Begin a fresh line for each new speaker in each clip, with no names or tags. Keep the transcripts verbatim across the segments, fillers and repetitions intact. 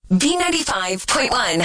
B ninety-five point one.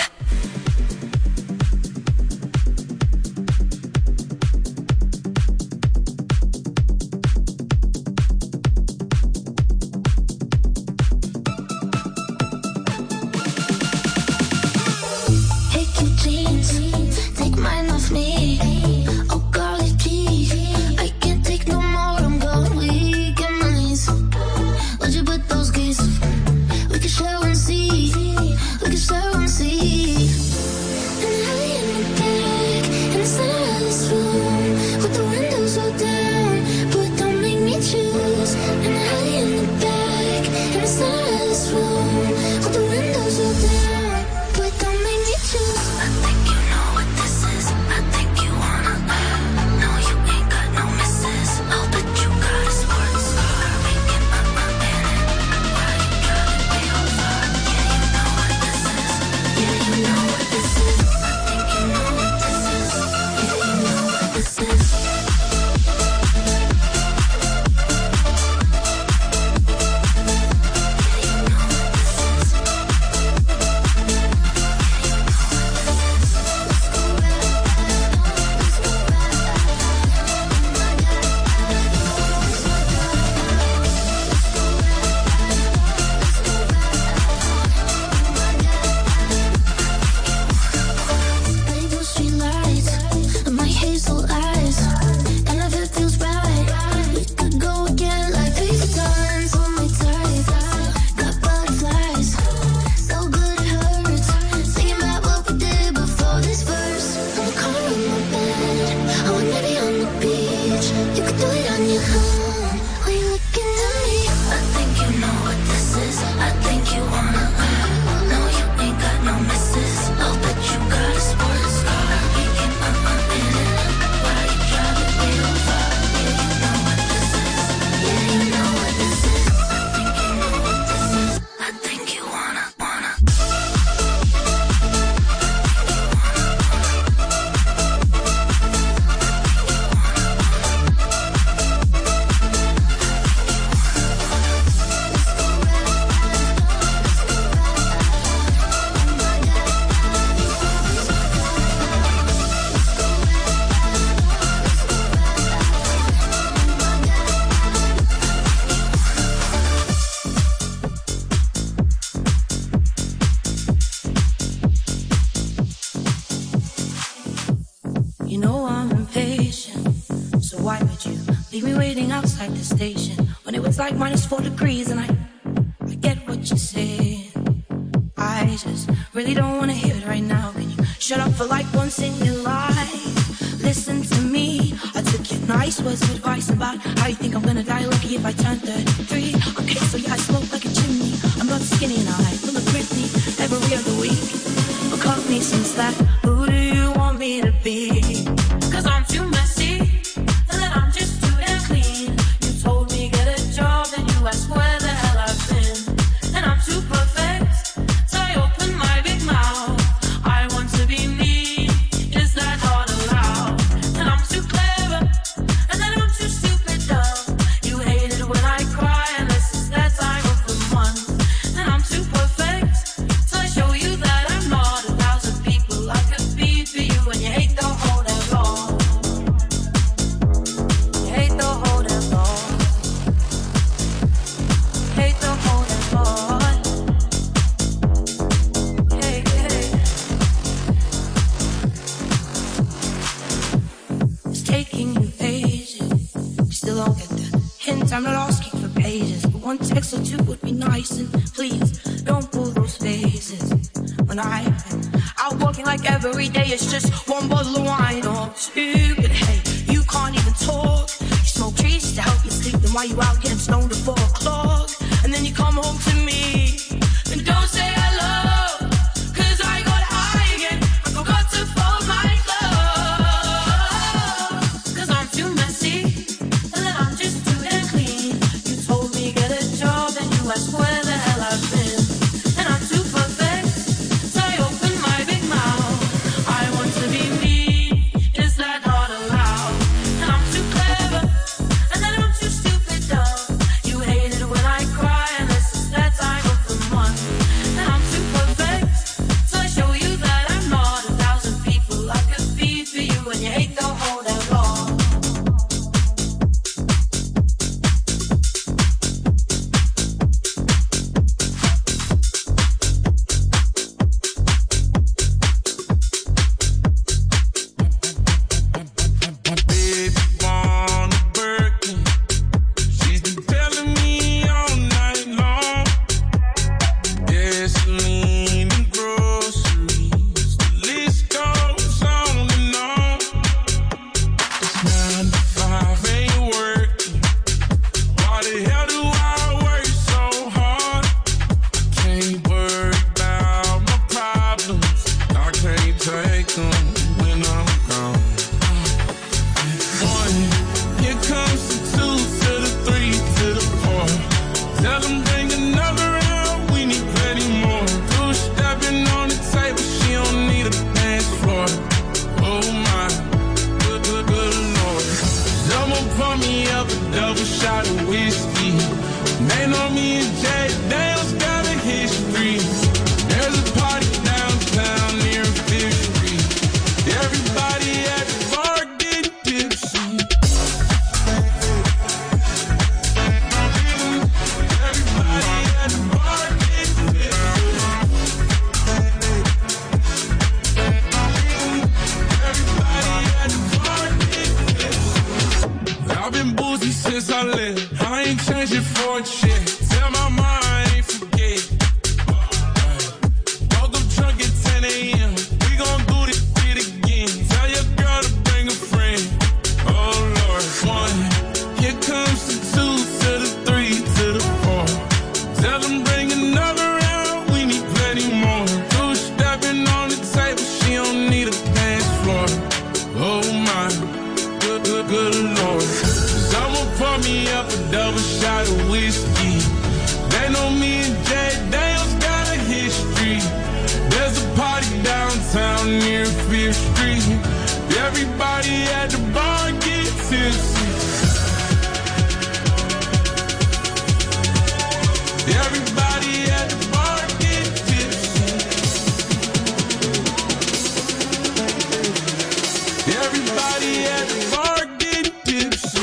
Like minus four degrees and I, I get what you're saying. I just really don't want to hear it right now. Can you shut up for like once in your life? Listen to me. I took your nice words of advice about how you think I'm gonna die lucky if I turn thirty-three. Okay, so yeah, I smoke like a chimney. I'm not skinny and I full of Britney every other week. But cut me some slack. Who do you want me to be? Cause I'm too messy and then I'm just too damn clean. You told me get a job and you ask where the hell I've been. And I'm too perfect, so I open my big mouth. I want to be me, is that not allowed? And I'm too clever, and then I'm too stupid dumb. You hate it when I cry, and this is that time of the month. And I'm too perfect, so I show you that I'm not a thousand people I could be for you. And you hate the whole damn long. You hate the whole damn long. Hate the whole damn long. Hey, hey. It's taking you ages. You still don't get the hint. I'm not asking for pages, but one text or two would be nice. And please don't pull those faces. When I've been out walking like every day, it's just one bottle of wine. Oh, stupid. Hey, you can't even talk. You smoke trees to help you sleep. Then why you out getting stoned at four o'clock? And then you come home to me and don't say hello. Cause I got high again. I forgot to fold my clothes. Cause I'm too messy, and then I'm just too damn clean. You told me get a job and you asked where the hell I've been. And I'm too perfect, so I open my big mouth. I want to be me, is that not allowed? And I'm too clever, and then I'm too stupid dumb. You hate it when I cry, and this is that time
much yet. Tell my mind I ain't forget. Woke up drunk at ten a.m. We gon' do this shit again. Tell your girl to bring a friend. Oh Lord, one. Here comes the two to the three to the four. Tell them bring another round. We need plenty more. Two stepping on the table. She don't need a dance floor. Oh my, good, good, good Lord. Someone pour me up a double shot of whiskey. They know me and Jay Daniels got a history. There's a party downtown near Fifth Street. Everybody at the bar get tipsy. Everybody at the bar get tipsy. Everybody at the bar get tipsy.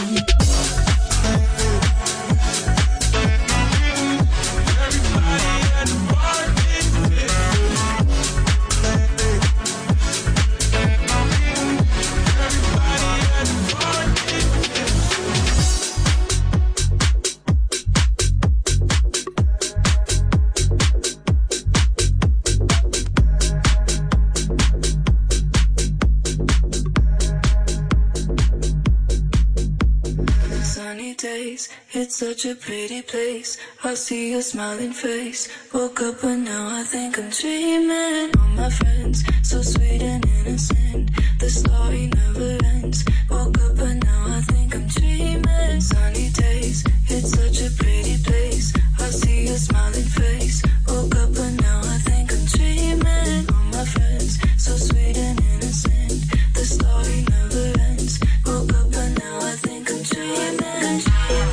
It's such a pretty place. I see your smiling face. Woke up but now I think I'm dreaming. All my friends, so sweet and innocent. The story never ends. Woke up but now I think I'm dreaming. Sunny days, it's such a pretty place. I see your smiling face. Woke up but now I think I'm dreaming. All my friends, so sweet and innocent. The story never ends. Woke up but now I think I'm dreaming.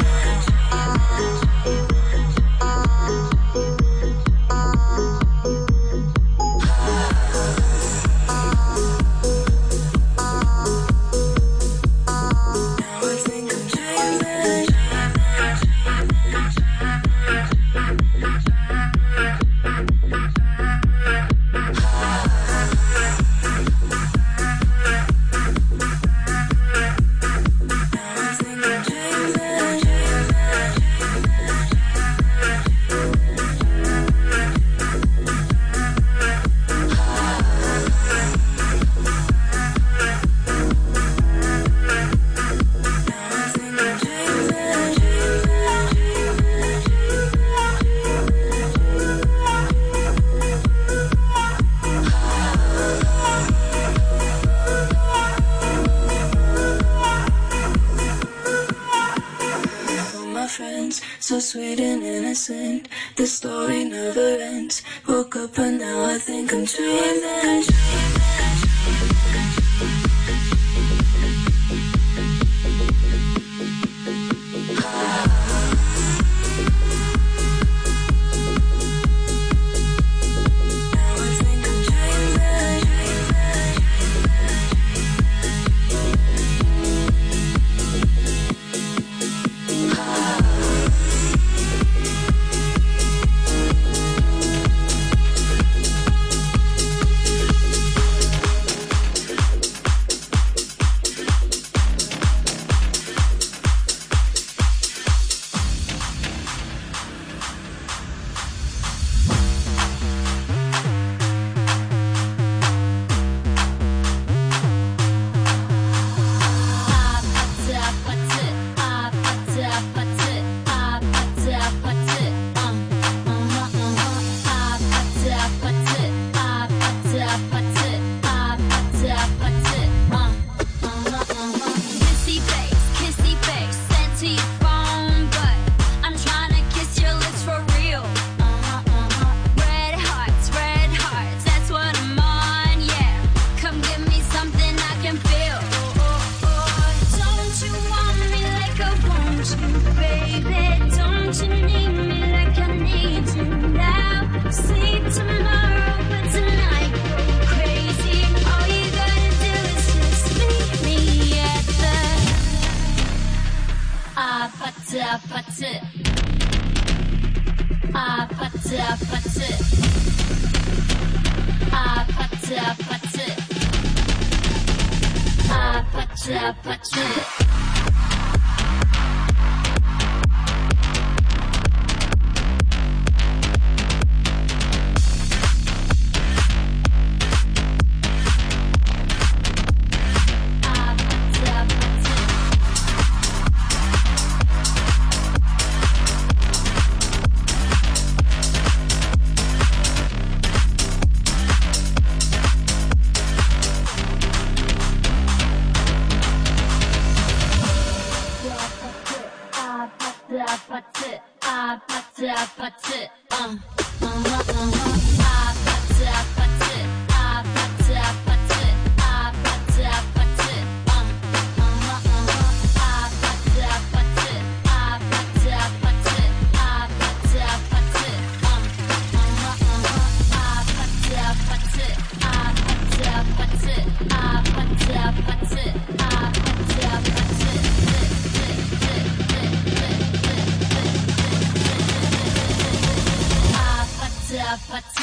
So sweet and innocent, the story never ends. Woke up and now I think I'm dreaming.
아파트 어 아파트 아파트 아파트 아파트 아파트 아파트 어 아파트 아파트 아파트 아파트 아파트 아파트 어 아파트 아파트 아파트 아파트 아파트 아파트 아파트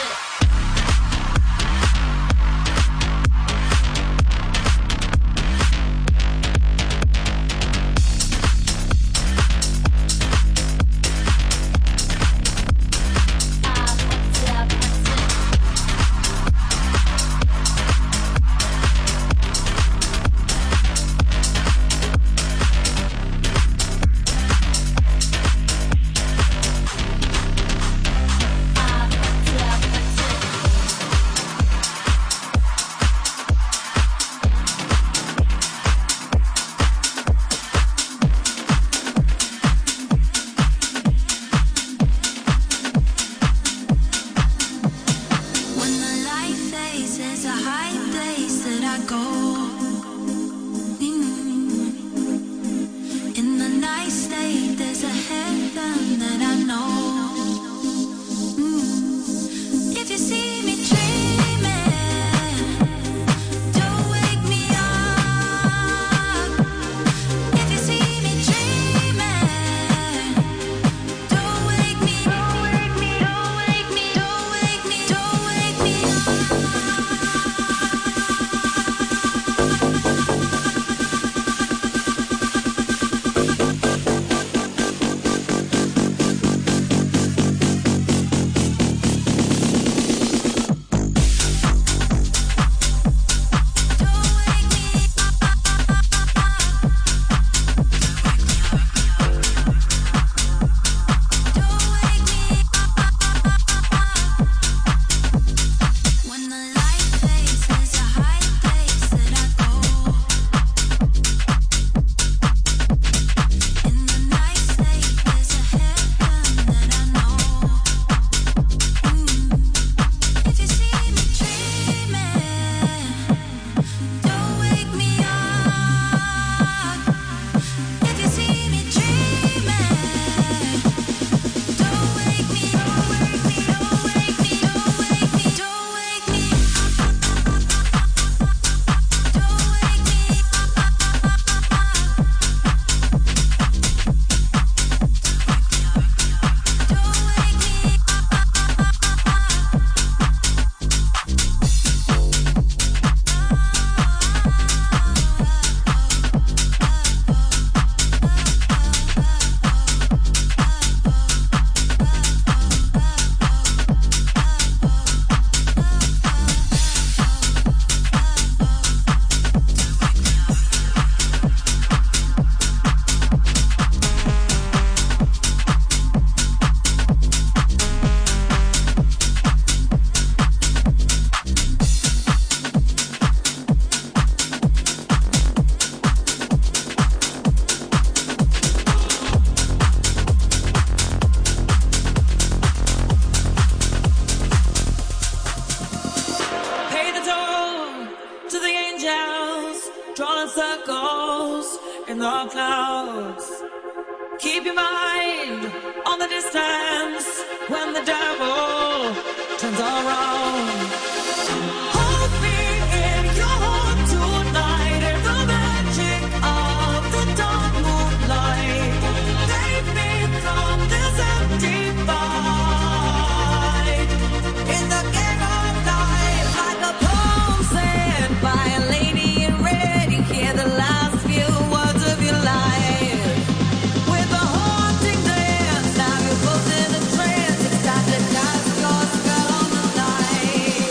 Time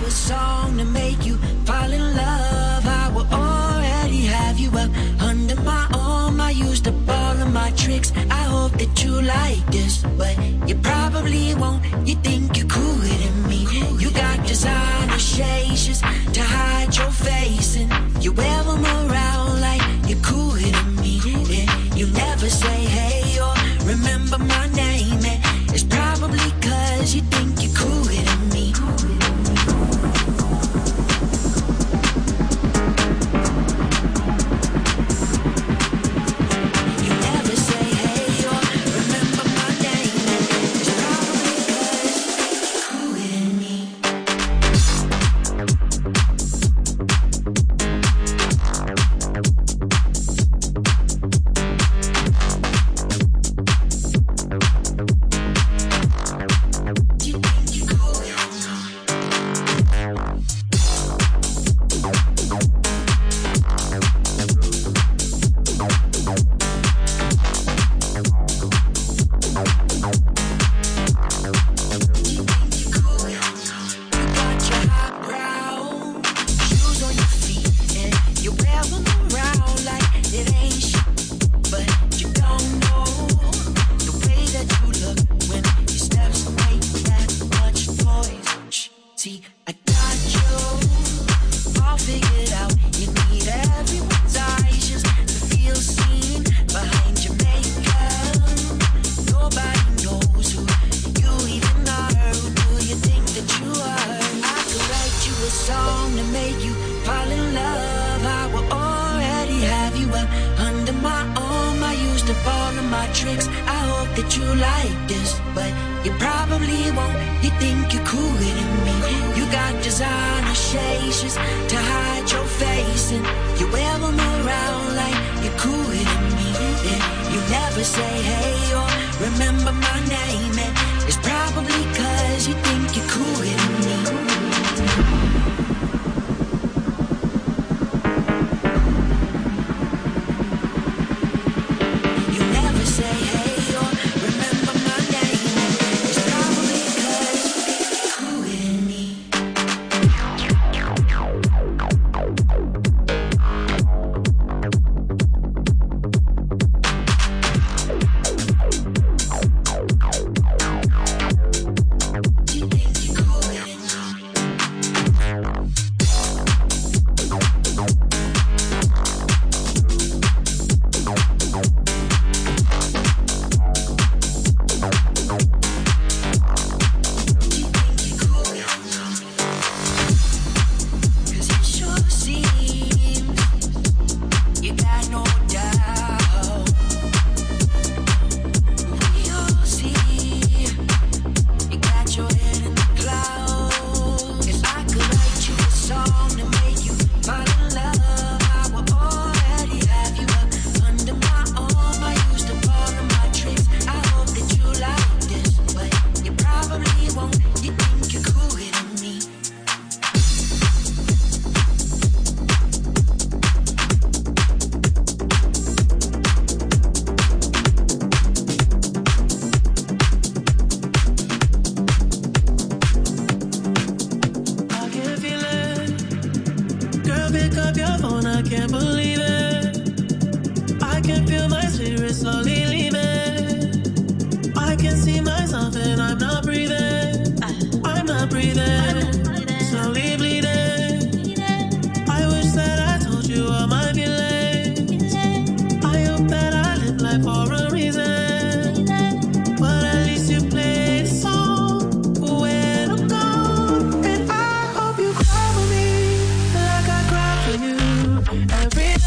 a song to make you fall in love, I will already have you up under my arm. I used up all of my tricks. I hope that you like this, but you probably won't. You think you're cooler than me. You got designer shades just to hide your face, and you wear them around like you're cooler than me. And you never say hey or remember my name, and it's probably cause you think you're cooler than me.
Every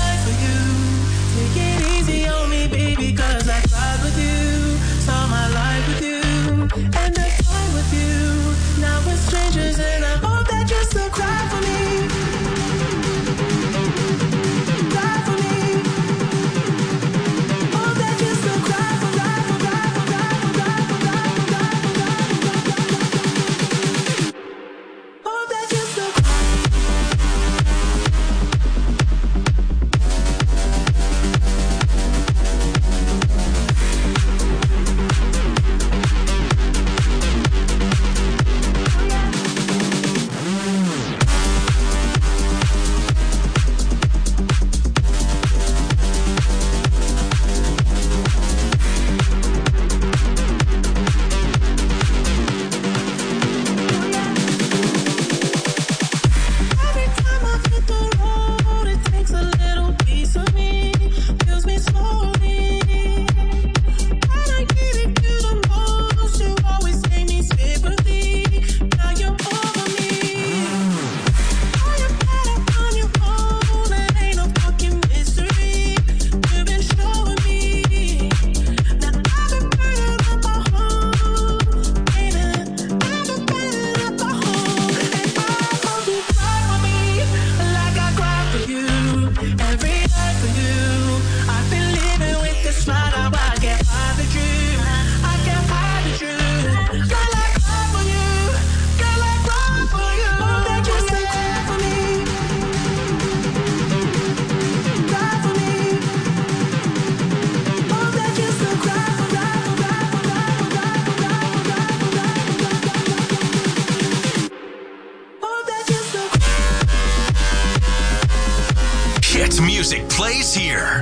music plays here.